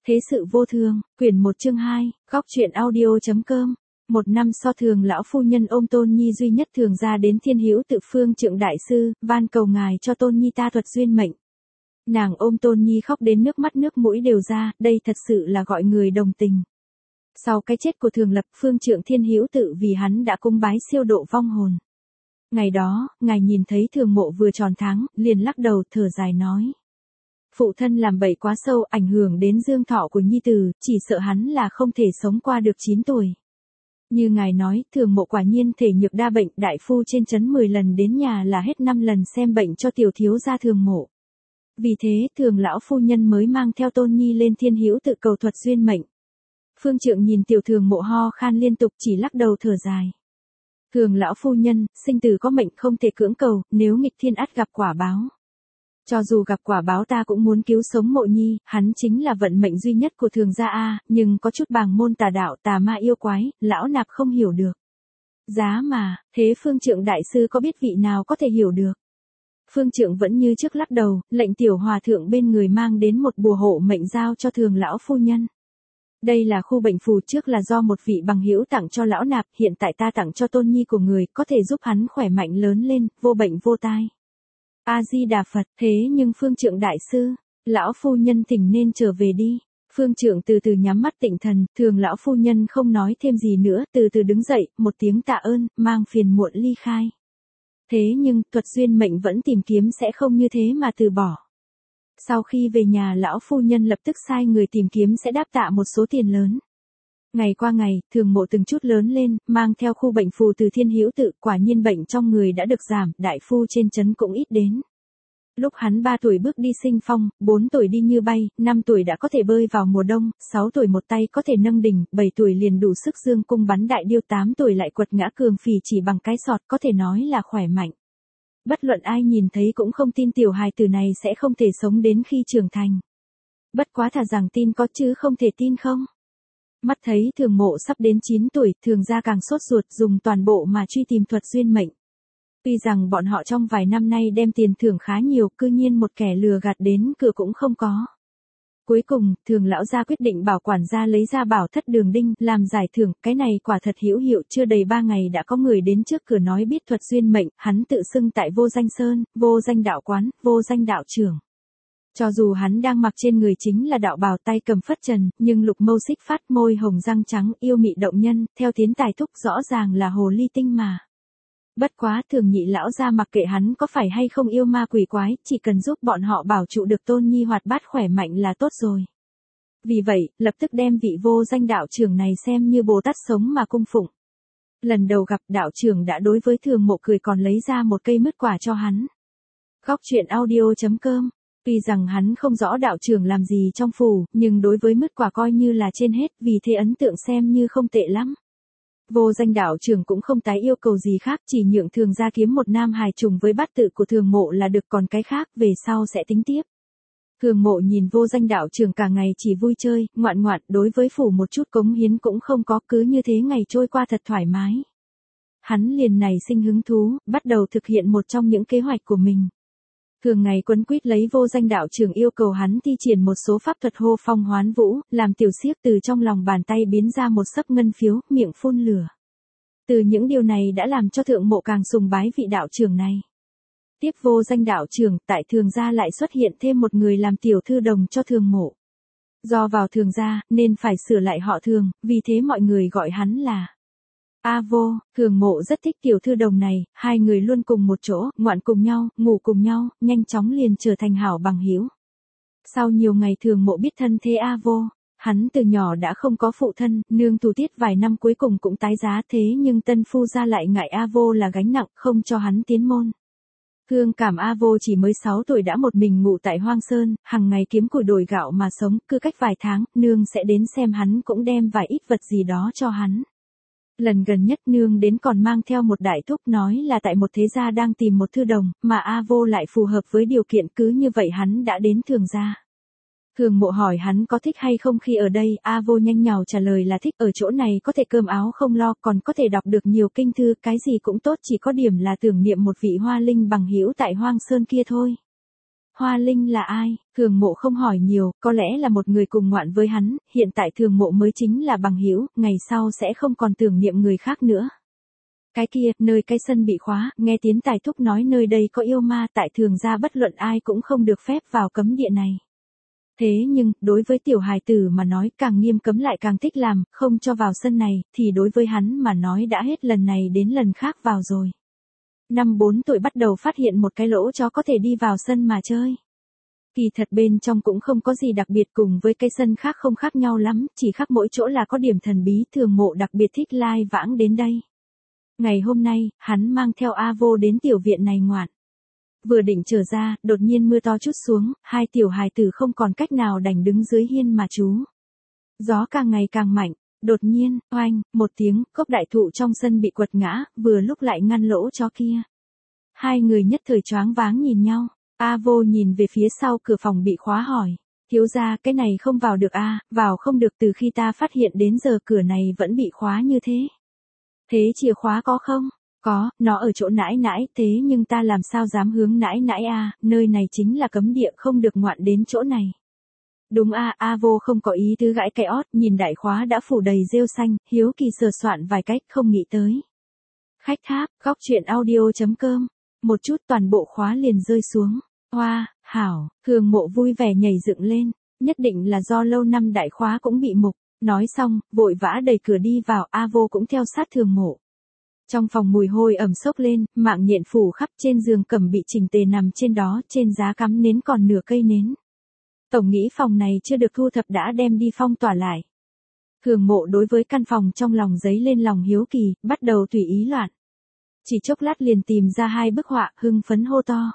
Thế sự vô thường, quyển 1 chương 2, góc truyện audio.com. Một năm so thường lão phu nhân ôm Tôn Nhi duy nhất thường ra đến Thiên Hữu Tự Phương Trượng đại sư, van cầu ngài cho Tôn Nhi ta thuật duyên mệnh. Nàng ôm Tôn Nhi khóc đến nước mắt nước mũi đều ra, đây thật sự là gọi người đồng tình. Sau cái chết của Thường Lập, Phương Trượng Thiên Hữu Tự vì hắn đã cung bái siêu độ vong hồn. Ngày đó, ngài nhìn thấy Thường Mộ vừa tròn tháng, liền lắc đầu thở dài nói: phụ thân làm bậy quá sâu, ảnh hưởng đến dương thọ của nhi tử, chỉ sợ hắn là không thể sống qua được 9 tuổi. Như ngài nói, Thường Mộ quả nhiên thể nhược đa bệnh, đại phu trên trấn 10 lần đến nhà là hết 5 lần xem bệnh cho tiểu thiếu gia Thường Mộ. Vì thế, Thường lão phu nhân mới mang theo Tôn Nhi lên Thiên Hữu Tự cầu thuật duyên mệnh. Phương Trượng nhìn tiểu Thường Mộ ho khan liên tục, chỉ lắc đầu thở dài. Thường lão phu nhân, sinh tử có mệnh không thể cưỡng cầu, nếu nghịch thiên ắt gặp quả báo. Cho dù gặp quả báo ta cũng muốn cứu sống Mộ Nhi, hắn chính là vận mệnh duy nhất của Thường gia a, nhưng có chút bàng môn tà đạo, tà ma yêu quái, lão nạp không hiểu được. Giá mà, thế Phương Trượng đại sư có biết vị nào có thể hiểu được? Phương Trượng vẫn như trước lắc đầu, lệnh tiểu hòa thượng bên người mang đến một bùa hộ mệnh giao cho Thường lão phu nhân. Đây là khu bệnh phù, trước là do một vị bằng hữu tặng cho lão nạp, hiện tại ta tặng cho Tôn Nhi của người, có thể giúp hắn khỏe mạnh lớn lên, vô bệnh vô tai. A-di-đà Phật, thế nhưng Phương Trượng đại sư, lão phu nhân thỉnh nên trở về đi. Phương Trượng từ từ nhắm mắt tịnh thần, Thường lão phu nhân không nói thêm gì nữa, từ từ đứng dậy, một tiếng tạ ơn, mang phiền muộn ly khai. Thế nhưng, thuật duyên mệnh vẫn tìm kiếm sẽ không như thế mà từ bỏ. Sau khi về nhà, lão phu nhân lập tức sai người tìm kiếm sẽ đáp tạ một số tiền lớn. Ngày qua ngày, Thường Mộ từng chút lớn lên, mang theo khu bệnh phù từ Thiên Hữu Tự, quả nhiên bệnh trong người đã được giảm, đại phu trên trấn cũng ít đến. Lúc hắn 3 tuổi bước đi sinh phong, 4 tuổi đi như bay, 5 tuổi đã có thể bơi vào mùa đông, 6 tuổi một tay có thể nâng đỉnh, 7 tuổi liền đủ sức dương cung bắn đại điêu, 8 tuổi lại quật ngã cường phì chỉ bằng cái sọt, có thể nói là khỏe mạnh. Bất luận ai nhìn thấy cũng không tin tiểu hài tử này sẽ không thể sống đến khi trưởng thành. Bất quá thà rằng tin có chứ không thể tin không. Mắt thấy Thường Mộ sắp đến 9 tuổi, Thường gia càng sốt ruột, dùng toàn bộ mà truy tìm thuật duyên mệnh. Tuy rằng bọn họ trong vài năm nay đem tiền thưởng khá nhiều, cư nhiên một kẻ lừa gạt đến cửa cũng không có. Cuối cùng, Thường lão gia quyết định bảo quản gia lấy ra bảo thất đường đinh, làm giải thưởng, cái này quả thật hữu hiệu, chưa đầy 3 ngày đã có người đến trước cửa nói biết thuật duyên mệnh, hắn tự xưng tại Vô Danh Sơn, Vô Danh đạo quán, Vô Danh đạo trưởng. Cho dù hắn đang mặc trên người chính là đạo bào, tay cầm phất trần, nhưng lục mâu xích phát, môi hồng răng trắng, yêu mị động nhân, theo tiến tài thúc rõ ràng là hồ ly tinh mà. Bất quá, Thường nhị lão gia mặc kệ hắn có phải hay không yêu ma quỷ quái, chỉ cần giúp bọn họ bảo trụ được Tôn Nhi hoạt bát khỏe mạnh là tốt rồi. Vì vậy, lập tức đem vị Vô Danh đạo trưởng này xem như Bồ Tát sống mà cung phụng. Lần đầu gặp, đạo trưởng đã đối với Thường Mộ cười, còn lấy ra một cây mứt quả cho hắn. Góc truyện audio.com. Tuy rằng hắn không rõ đạo trưởng làm gì trong phủ, nhưng đối với mứt quả coi như là trên hết, vì thế ấn tượng xem như không tệ lắm. Vô Danh đạo trưởng cũng không tái yêu cầu gì khác, chỉ nhượng Thường gia kiếm một nam hài trùng với bát tự của Thường Mộ là được, còn cái khác về sau sẽ tính tiếp. Thường Mộ nhìn Vô Danh đạo trưởng cả ngày chỉ vui chơi, ngoạn ngoạn, đối với phủ một chút cống hiến cũng không có, cứ như thế ngày trôi qua thật thoải mái. Hắn liền nảy sinh hứng thú, bắt đầu thực hiện một trong những kế hoạch của mình. Thường ngày quấn quýt lấy Vô Danh đạo trưởng yêu cầu hắn thi triển một số pháp thuật hô phong hoán vũ, làm tiểu xiếc từ trong lòng bàn tay biến ra một sấp ngân phiếu, miệng phun lửa. Từ những điều này đã làm cho Thượng Mộ càng sùng bái vị đạo trưởng này. Tiếp Vô Danh đạo trưởng, tại Thường gia lại xuất hiện thêm một người làm tiểu thư đồng cho Thường Mộ. Do vào Thường gia, nên phải sửa lại họ Thường, vì thế mọi người gọi hắn là A Vô. Thường Mộ rất thích tiểu thư đồng này, hai người luôn cùng một chỗ, ngoạn cùng nhau, ngủ cùng nhau, nhanh chóng liền trở thành hảo bằng hữu. Sau nhiều ngày Thường Mộ biết thân thế A Vô, hắn từ nhỏ đã không có phụ thân, nương tù tiết vài năm cuối cùng cũng tái giá, thế nhưng tân phu gia lại ngại A Vô là gánh nặng, không cho hắn tiến môn. Thương cảm A Vô chỉ mới 6 tuổi đã một mình ngủ tại Hoang Sơn, hàng ngày kiếm củi đổi gạo mà sống, cứ cách vài tháng, nương sẽ đến xem hắn cũng đem vài ít vật gì đó cho hắn. Lần gần nhất nương đến còn mang theo một đại thúc, nói là tại một thế gia đang tìm một thư đồng, mà A Vô lại phù hợp với điều kiện, cứ như vậy hắn đã đến Thường gia. Thường Mộ hỏi hắn có thích hay không khi ở đây, A Vô nhanh nhảu trả lời là thích, ở chỗ này có thể cơm áo không lo, còn có thể đọc được nhiều kinh thư, cái gì cũng tốt, chỉ có điểm là tưởng niệm một vị hoa linh bằng hữu tại Hoang Sơn kia thôi. Hoa Linh là ai? Thường Mộ không hỏi nhiều, có lẽ là một người cùng ngoạn với hắn, hiện tại Thường Mộ mới chính là bằng hữu, ngày sau sẽ không còn tưởng niệm người khác nữa. Cái kia, nơi cái sân bị khóa, nghe Tiến Tài Thúc nói nơi đây có yêu ma, tại Thường gia bất luận ai cũng không được phép vào cấm địa này. Thế nhưng, đối với tiểu hài tử mà nói càng nghiêm cấm lại càng thích làm, không cho vào sân này, thì đối với hắn mà nói đã hết lần này đến lần khác vào rồi. Năm 4 tuổi bắt đầu phát hiện một cái lỗ chó có thể đi vào sân mà chơi. Kỳ thật bên trong cũng không có gì đặc biệt, cùng với cái sân khác không khác nhau lắm, chỉ khác mỗi chỗ là có điểm thần bí. Thường Mộ đặc biệt thích lai vãng đến đây. Ngày hôm nay, hắn mang theo A Vô đến tiểu viện này ngoạn. Vừa định trở ra, đột nhiên mưa to chút xuống, hai tiểu hài tử không còn cách nào đành đứng dưới hiên mà trú. Gió càng ngày càng mạnh, đột nhiên, oanh, một tiếng, gốc đại thụ trong sân bị quật ngã, vừa lúc lại ngăn lỗ chó kia. Hai người nhất thời choáng váng nhìn nhau, A Vô nhìn về phía sau cửa phòng bị khóa hỏi. Thiếu gia, cái này không vào được a, vào không được, từ khi ta phát hiện đến giờ cửa này vẫn bị khóa như thế. Thế chìa khóa có không? Có, nó ở chỗ nãi nãi, thế nhưng ta làm sao dám hướng nãi nãi a, nơi này chính là cấm địa, không được ngoạn đến chỗ này. Đúng a, A Vô không có ý tứ gãi cái ót, nhìn đại khóa đã phủ đầy rêu xanh, hiếu kỳ sờ soạn vài cách không nghĩ tới. Khách tháp, góc truyện audio.com, một chút toàn bộ khóa liền rơi xuống. Hoa, hảo, Thường Mộ vui vẻ nhảy dựng lên, nhất định là do lâu năm đại khóa cũng bị mục. Nói xong, vội vã đẩy cửa đi vào, A Vô cũng theo sát Thường Mộ. Trong phòng mùi hôi ẩm xốc lên, mạng nhện phủ khắp, trên giường cẩm bị chỉnh tề nằm trên đó, trên giá cắm nến còn nửa cây nến. Tổng nghĩ phòng này chưa được thu thập đã đem đi phong tỏa lại. Thường Mộ đối với căn phòng trong lòng dấy lên lòng hiếu kỳ, bắt đầu tùy ý loạn. Chỉ chốc lát liền tìm ra hai bức họa, hưng phấn hô to.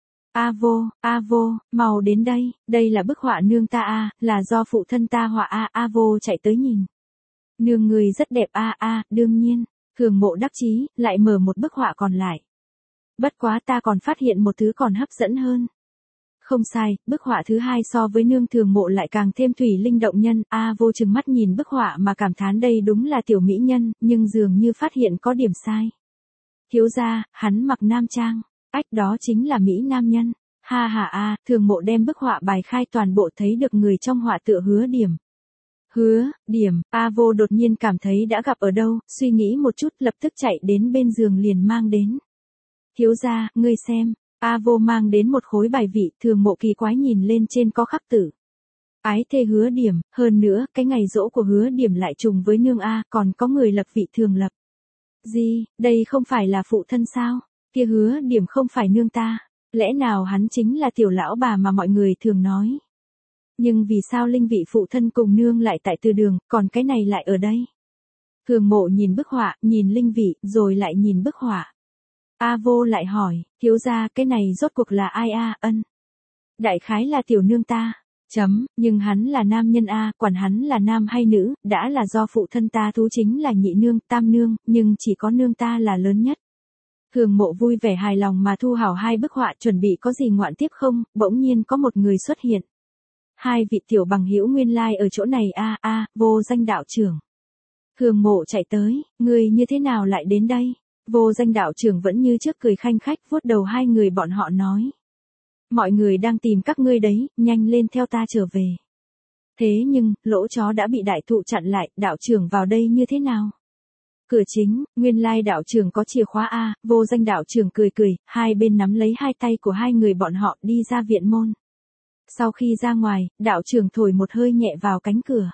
A Vô, mau đến đây, đây là bức họa nương ta a, là do phụ thân ta họa a. A Vô chạy tới nhìn. Nương người rất đẹp a, đương nhiên. Thường Mộ đắc chí, lại mở một bức họa còn lại. Bất quá ta còn phát hiện một thứ còn hấp dẫn hơn. Không sai, bức họa thứ hai so với nương Thường Mộ lại càng thêm thủy linh động nhân. A Vô trừng mắt nhìn bức họa mà cảm thán đây đúng là tiểu mỹ nhân, nhưng dường như phát hiện có điểm sai. Thiếu gia, hắn mặc nam trang. Ách, đó chính là mỹ nam nhân. Ha ha a, Thường Mộ đem bức họa bài khai toàn bộ, thấy được người trong họa tựa Hứa Điểm. Hứa Điểm, A Vô đột nhiên cảm thấy đã gặp ở đâu, suy nghĩ một chút lập tức chạy đến bên giường liền mang đến. Thiếu gia, ngươi xem, A Vô mang đến một khối bài vị, Thường Mộ kỳ quái nhìn lên trên có khắc tử. Ái thê Hứa Điểm, hơn nữa, cái ngày giỗ của Hứa Điểm lại trùng với nương A, còn có người lập vị thường lập. Gì, đây không phải là phụ thân sao? Kia Hứa Điểm không phải nương ta, lẽ nào hắn chính là tiểu lão bà mà mọi người thường nói? Nhưng vì sao linh vị phụ thân cùng nương lại tại từ đường, còn cái này lại ở đây? Thường Mộ nhìn bức họa, nhìn linh vị, rồi lại nhìn bức họa. A Vô lại hỏi, thiếu gia, cái này rốt cuộc là ai a? Ân. Đại khái là tiểu nương ta. Nhưng hắn là nam nhân a, quản hắn là nam hay nữ, đã là do phụ thân ta thú chính là nhị nương, tam nương, nhưng chỉ có nương ta là lớn nhất. Thường Mộ vui vẻ hài lòng mà thu hảo hai bức họa, chuẩn bị có gì ngoạn tiếp không, bỗng nhiên có một người xuất hiện. Hai vị tiểu bằng hữu nguyên lai ở chỗ này a, Vô Danh đạo trưởng. Thường Mộ chạy tới, người như thế nào lại đến đây? Vô Danh đạo trưởng vẫn như trước cười khanh khách vuốt đầu hai người bọn họ nói. Mọi người đang tìm các ngươi đấy, nhanh lên theo ta trở về. Thế nhưng, lỗ chó đã bị đại thụ chặn lại, đạo trưởng vào đây như thế nào? Cửa chính, nguyên lai đạo trưởng có chìa khóa a. Vô Danh đạo trưởng cười cười, hai bên nắm lấy hai tay của hai người bọn họ đi ra viện môn. Sau khi ra ngoài, đạo trưởng thổi một hơi nhẹ vào cánh cửa.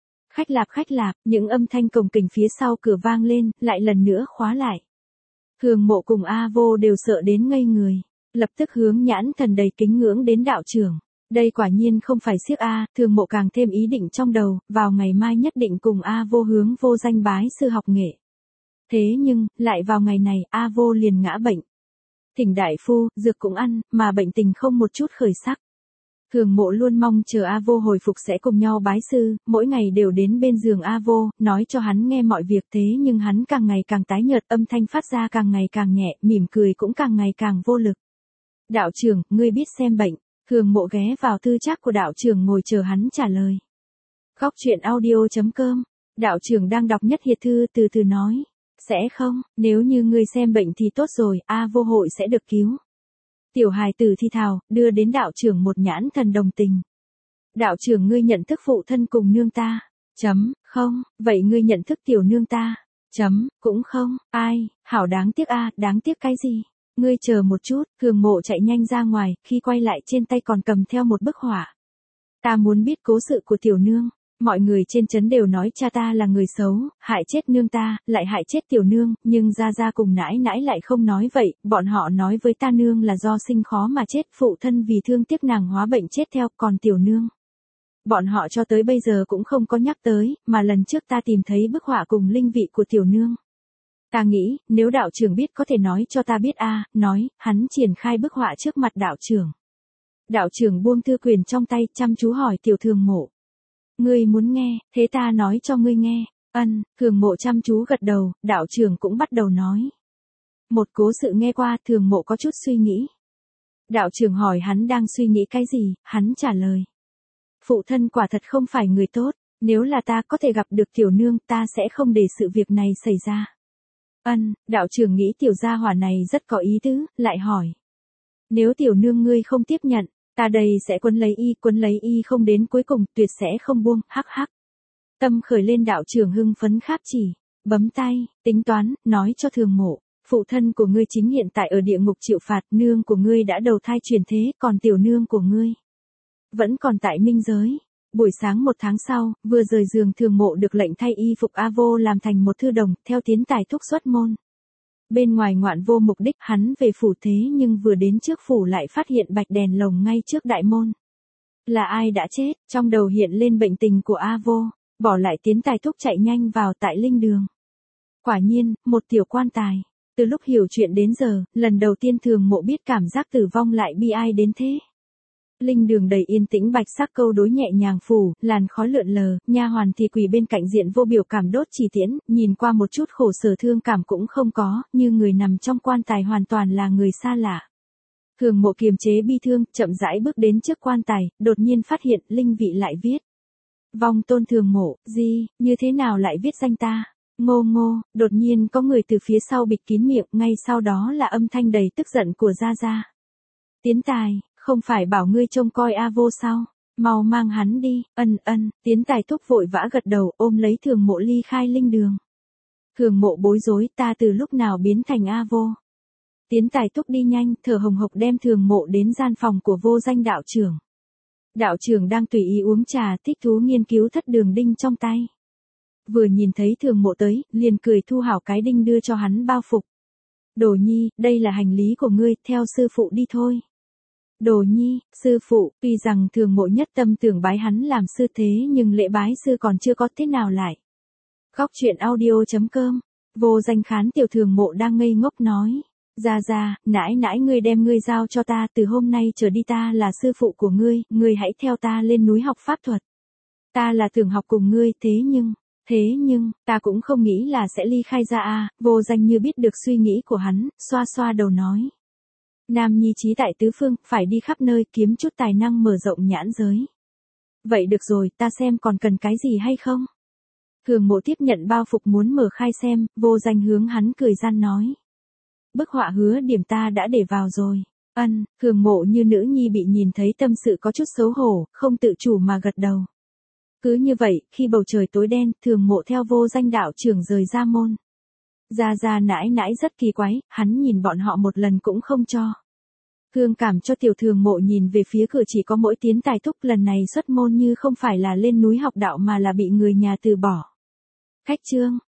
Khách lạp, những âm thanh cồng kềnh phía sau cửa vang lên, lại lần nữa khóa lại. Thường Mộ cùng A Vô đều sợ đến ngây người, lập tức hướng nhãn thần đầy kính ngưỡng đến đạo trưởng. Đây quả nhiên không phải xiếc a, Thường Mộ càng thêm ý định trong đầu, vào ngày mai nhất định cùng A Vô hướng Vô Danh bái sư học nghệ. Thế nhưng, lại vào ngày này, A Vô liền ngã bệnh. Thỉnh đại phu, dược cũng ăn, mà bệnh tình không một chút khởi sắc. Thường Mộ luôn mong chờ A Vô hồi phục sẽ cùng nhau bái sư, mỗi ngày đều đến bên giường A Vô, nói cho hắn nghe mọi việc, thế nhưng hắn càng ngày càng tái nhợt, âm thanh phát ra càng ngày càng nhẹ, mỉm cười cũng càng ngày càng vô lực. Đạo trưởng, ngươi biết xem bệnh. Thường Mộ ghé vào tư trác của đạo trưởng ngồi chờ hắn trả lời. Góc truyện audio.com, đạo trưởng đang đọc nhất hiệt thư từ từ nói. Sẽ không, nếu như ngươi xem bệnh thì tốt rồi, A Vô hội sẽ được cứu. Tiểu hài tử thi thào, đưa đến đạo trưởng một nhãn thần đồng tình. Đạo trưởng ngươi nhận thức phụ thân cùng nương ta. Không, vậy ngươi nhận thức tiểu nương ta. Cũng không, ai, hảo đáng tiếc a, đáng tiếc cái gì? Ngươi chờ một chút, Thường Mộ chạy nhanh ra ngoài, khi quay lại trên tay còn cầm theo một bức họa. Ta muốn biết cố sự của tiểu nương. Mọi người trên trấn đều nói cha ta là người xấu, hại chết nương ta, lại hại chết tiểu nương, nhưng gia gia cùng nãi nãi lại không nói vậy, bọn họ nói với ta nương là do sinh khó mà chết, phụ thân vì thương tiếc nàng hóa bệnh chết theo, còn tiểu nương. Bọn họ cho tới bây giờ cũng không có nhắc tới, mà lần trước ta tìm thấy bức họa cùng linh vị của tiểu nương. Ta nghĩ, nếu đạo trưởng biết có thể nói cho ta biết a, nói, hắn triển khai bức họa trước mặt đạo trưởng. Đạo trưởng buông thư quyền trong tay, chăm chú hỏi tiểu Thường Mộ. Ngươi muốn nghe, thế ta nói cho ngươi nghe. Thường Mộ chăm chú gật đầu, đạo trưởng cũng bắt đầu nói. Một cố sự nghe qua, Thường Mộ có chút suy nghĩ. Đạo trưởng hỏi hắn đang suy nghĩ cái gì, hắn trả lời. Phụ thân quả thật không phải người tốt, nếu là ta có thể gặp được tiểu nương ta sẽ không để sự việc này xảy ra. Đạo trưởng nghĩ tiểu gia hỏa này rất có ý tứ, lại hỏi. Nếu tiểu nương ngươi không tiếp nhận, ta đây sẽ quấn lấy y không đến cuối cùng, tuyệt sẽ không buông, hắc hắc. Tâm khởi lên, đạo trưởng hưng phấn kháp chỉ, bấm tay, tính toán, nói cho Thường Mộ, phụ thân của ngươi chính hiện tại ở địa ngục chịu phạt, nương của ngươi đã đầu thai chuyển thế, còn tiểu nương của ngươi vẫn còn tại minh giới. Buổi sáng 1 tháng sau, vừa rời giường Thường Mộ được lệnh thay y phục A Vô làm thành một thư đồng, theo tiến tài thúc xuất môn. Bên ngoài ngoạn vô mục đích, hắn về phủ thế nhưng vừa đến trước phủ lại phát hiện bạch đèn lồng ngay trước đại môn. Là ai đã chết, trong đầu hiện lên bệnh tình của A Vô, bỏ lại tiến tài thúc chạy nhanh vào tại linh đường. Quả nhiên, một tiểu quan tài. Từ lúc hiểu chuyện đến giờ, lần đầu tiên Thường Mộ biết cảm giác tử vong lại bi ai đến thế. Linh đường đầy yên tĩnh, bạch sắc câu đối nhẹ nhàng phủ, làn khói lượn lờ, nha hoàn thì quỳ bên cạnh diện vô biểu cảm đốt chỉ tiễn, nhìn qua một chút khổ sở thương cảm cũng không có, như người nằm trong quan tài hoàn toàn là người xa lạ. Thường Mộ kiềm chế bi thương, chậm rãi bước đến trước quan tài, đột nhiên phát hiện linh vị lại viết. Vong tôn Thường Mộ, gì, như thế nào lại viết danh ta? Ngô ngô, đột nhiên có người từ phía sau bịt kín miệng, ngay sau đó là âm thanh đầy tức giận của gia gia. Tiến tài, không phải bảo ngươi trông coi A Vô sao? Mau mang hắn đi. Tiến tài thúc vội vã gật đầu, ôm lấy Thường Mộ ly khai linh đường. Thường Mộ bối rối, ta từ lúc nào biến thành A Vô? Tiến tài thúc đi nhanh, thở hồng hộc đem Thường Mộ đến gian phòng của vô danh đạo trưởng. Đạo trưởng đang tùy ý uống trà, thích thú nghiên cứu thất đường đinh trong tay. Vừa nhìn thấy Thường Mộ tới, liền cười thu hảo cái đinh đưa cho hắn bao phục. Đồ nhi, đây là hành lý của ngươi, theo sư phụ đi thôi. Đồ nhi, sư phụ, tuy rằng Thường Mộ nhất tâm tưởng bái hắn làm sư thế nhưng lễ bái sư còn chưa có thế nào lại. Góc truyện audio.com, vô danh khán tiểu Thường Mộ đang ngây ngốc nói. Gia, nãi nãi ngươi đem ngươi giao cho ta, từ hôm nay trở đi ta là sư phụ của ngươi hãy theo ta lên núi học pháp thuật. Ta là tưởng học cùng ngươi, thế nhưng, ta cũng không nghĩ là sẽ ly khai ra a. Vô danh như biết được suy nghĩ của hắn, xoa xoa đầu nói. Nam nhi trí tại tứ phương, phải đi khắp nơi kiếm chút tài năng mở rộng nhãn giới. Vậy được rồi, ta xem còn cần cái gì hay không? Thường Mộ tiếp nhận bao phục muốn mở khai xem, vô danh hướng hắn cười gian nói. Bức họa hứa điểm ta đã để vào rồi. Thường Mộ như nữ nhi bị nhìn thấy tâm sự có chút xấu hổ, không tự chủ mà gật đầu. Cứ như vậy, khi bầu trời tối đen, Thường Mộ theo vô danh đạo trưởng rời ra môn. Gia nãi nãi rất kỳ quái, hắn nhìn bọn họ một lần cũng không cho. Thương cảm cho tiểu Thường Mộ nhìn về phía cửa chỉ có mỗi tiến tài thúc, lần này xuất môn như không phải là lên núi học đạo mà là bị người nhà từ bỏ. Khách trương,